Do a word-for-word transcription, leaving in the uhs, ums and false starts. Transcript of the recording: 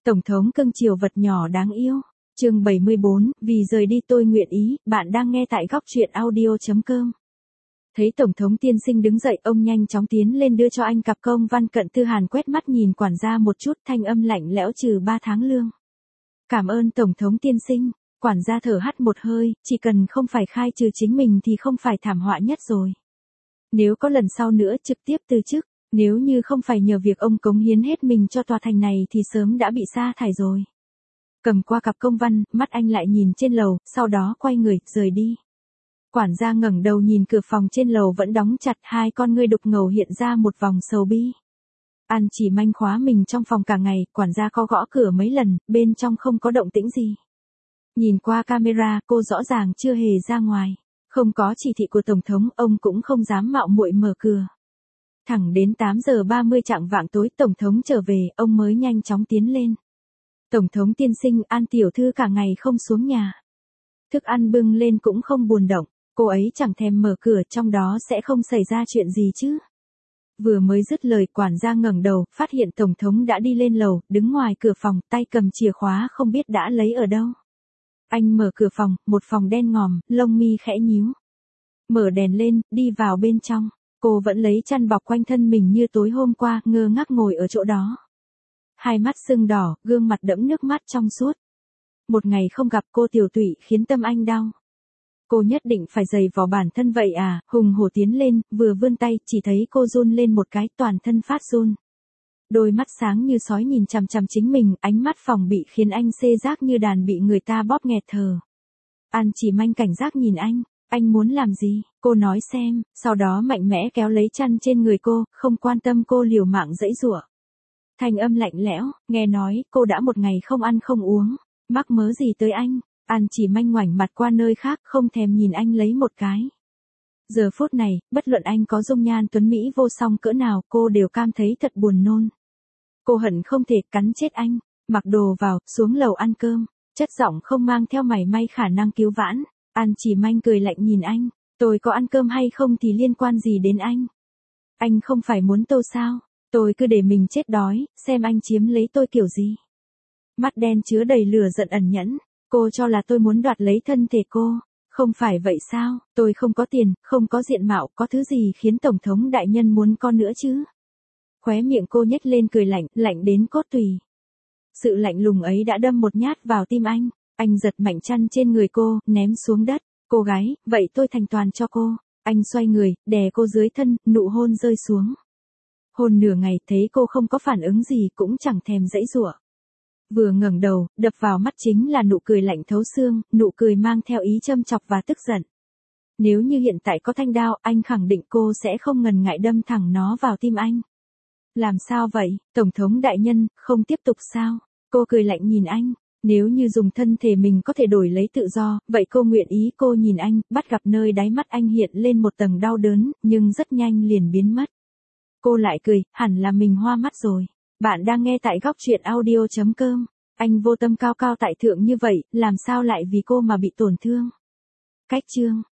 Tổng thống cưng chiều vật nhỏ đáng yêu. Chương bảy mươi bốn, vì rời đi tôi nguyện ý, bạn đang nghe tại góc truyện audio chấm com. Thấy Tổng thống tiên sinh đứng dậy, ông nhanh chóng tiến lên đưa cho anh cặp công văn. Cận Tư Hàn quét mắt nhìn quản gia một chút, thanh âm lạnh lẽo: trừ ba tháng lương. Cảm ơn Tổng thống tiên sinh. Quản gia thở hắt một hơi, chỉ cần không phải khai trừ chính mình thì không phải thảm họa nhất rồi. Nếu có lần sau nữa trực tiếp từ chức, nếu như không phải nhờ việc ông cống hiến hết mình cho tòa thành này thì sớm đã bị sa thải rồi. Cầm qua cặp công văn, mắt anh lại nhìn trên lầu, sau đó quay người, rời đi. Quản gia ngẩng đầu nhìn cửa phòng trên lầu vẫn đóng chặt, hai con ngươi đục ngầu hiện ra một vòng sầu bi. An Chỉ Manh khóa mình trong phòng cả ngày, quản gia có gõ cửa mấy lần, bên trong không có động tĩnh gì. Nhìn qua camera, cô rõ ràng chưa hề ra ngoài. Không có chỉ thị của Tổng thống, ông cũng không dám mạo muội mở cửa. Thẳng đến tám giờ ba mươi chạng vạng tối Tổng thống trở về, ông mới nhanh chóng tiến lên. Tổng thống tiên sinh, An tiểu thư cả ngày không xuống nhà. Thức ăn bưng lên cũng không buồn động, cô ấy chẳng thèm mở cửa, trong đó sẽ không xảy ra chuyện gì chứ. Vừa mới dứt lời, quản gia ngẩng đầu, phát hiện Tổng thống đã đi lên lầu, đứng ngoài cửa phòng, tay cầm chìa khóa không biết đã lấy ở đâu. Anh mở cửa phòng, một phòng đen ngòm, lông mi khẽ nhíu. Mở đèn lên, đi vào bên trong. Cô vẫn lấy chăn bọc quanh thân mình như tối hôm qua, ngơ ngác ngồi ở chỗ đó. Hai mắt sưng đỏ, gương mặt đẫm nước mắt trong suốt. Một ngày không gặp cô tiểu tụy khiến tâm anh đau. Cô nhất định phải giày vò bản thân vậy à, hùng hổ tiến lên, vừa vươn tay, chỉ thấy cô run lên một cái, toàn thân phát run. Đôi mắt sáng như sói nhìn chằm chằm chính mình, ánh mắt phòng bị khiến anh xê rác như đàn bị người ta bóp nghẹt thở. An Chỉ Manh cảnh giác nhìn anh, anh muốn làm gì, cô nói xem, sau đó mạnh mẽ kéo lấy chăn trên người cô, không quan tâm cô liều mạng giãy giụa. Thanh âm lạnh lẽo, nghe nói, cô đã một ngày không ăn không uống, mắc mớ gì tới anh. An Chỉ Manh ngoảnh mặt qua nơi khác, không thèm nhìn anh lấy một cái. Giờ phút này, bất luận anh có dung nhan tuấn mỹ vô song cỡ nào, cô đều cảm thấy thật buồn nôn. Cô hận không thể cắn chết anh, mặc đồ vào, xuống lầu ăn cơm, chất giọng không mang theo mảy may khả năng cứu vãn. An Chỉ Manh cười lạnh nhìn anh, tôi có ăn cơm hay không thì liên quan gì đến anh? Anh không phải muốn tôi sao? Tôi cứ để mình chết đói, xem anh chiếm lấy tôi kiểu gì. Mắt đen chứa đầy lửa giận ẩn nhẫn, cô cho là tôi muốn đoạt lấy thân thể cô, không phải vậy sao? Tôi không có tiền, không có diện mạo, có thứ gì khiến Tổng thống đại nhân muốn con nữa chứ? Khóe miệng cô nhếch lên cười lạnh, lạnh đến cốt tủy. Sự lạnh lùng ấy đã đâm một nhát vào tim anh, anh giật mạnh chăn trên người cô, ném xuống đất. Cô gái, vậy tôi thành toàn cho cô. Anh xoay người, đè cô dưới thân, nụ hôn rơi xuống. Hôn nửa ngày, thấy cô không có phản ứng gì, cũng chẳng thèm giãy giụa. Vừa ngẩng đầu, đập vào mắt chính là nụ cười lạnh thấu xương, nụ cười mang theo ý châm chọc và tức giận. Nếu như hiện tại có thanh đao, anh khẳng định cô sẽ không ngần ngại đâm thẳng nó vào tim anh. Làm sao vậy, Tổng thống đại nhân, không tiếp tục sao? Cô cười lạnh nhìn anh, nếu như dùng thân thể mình có thể đổi lấy tự do, vậy cô nguyện ý. Cô nhìn anh, bắt gặp nơi đáy mắt anh hiện lên một tầng đau đớn, nhưng rất nhanh liền biến mất. Cô lại cười, hẳn là mình hoa mắt rồi. Bạn đang nghe tại góc truyện audio chấm com. Anh vô tâm cao cao tại thượng như vậy, làm sao lại vì cô mà bị tổn thương? Cách chương